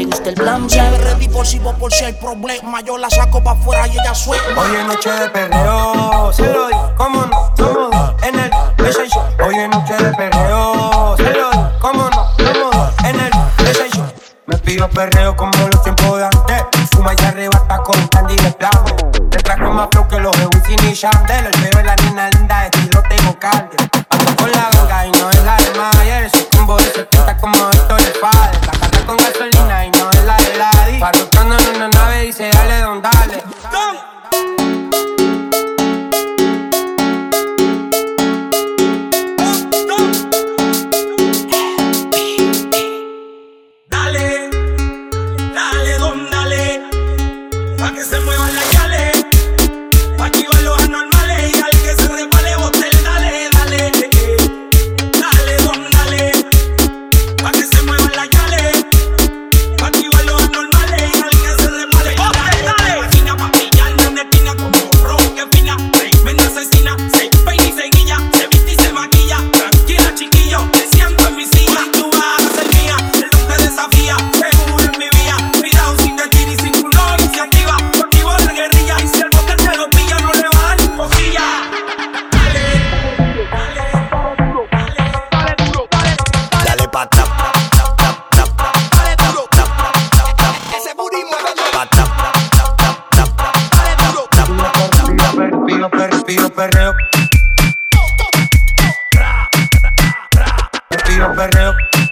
gusta el plan B. Ready por si hay problema. Yo la saco pa' afuera y ella suelta. Hoy es noche de perreo, se lo di, cómo no, somos dos en el PlayStation. Hoy es noche de perreo, se lo di, cómo no, somos dos en el PlayStation. Me pido perreo como los tiempos de antes. Fuma y arrebata con candy de plan. Te trajo más flow que los de Wisin y Yandel. El bebé la nena linda de estilo tengo calde. Ando con la ganga y no es la de Mayer. Soy combo de 70 como Héctor el padre. La carga con gasolina y no es la de Ladi. Parrotando en una nave dice dale don dale. Pa' que se muevan las yales, pa' activar los anormales y al que se resbale botel, dale, dale, dale, don, dale, pa' que se muevan las yales, pa' activar los anormales y al que se resbale botel, dale. Máquina pa' pillar, no esquina como ron que fina, tremenda asesina, se peina y se guilla, se viste y se maquilla, tranquila chiquillo, te siento en mi silla, tú vas a ser mía, el hombre desafía, seguro en mi vía, cuidado sin destino y sin culo iniciativa. Y si el bote se lo pilla, no le va a dar ni cosilla. Dale pa' atrás. Dale duro. Ese booty muévelo. Pa' atrás. Pido perreo. Pido perreo.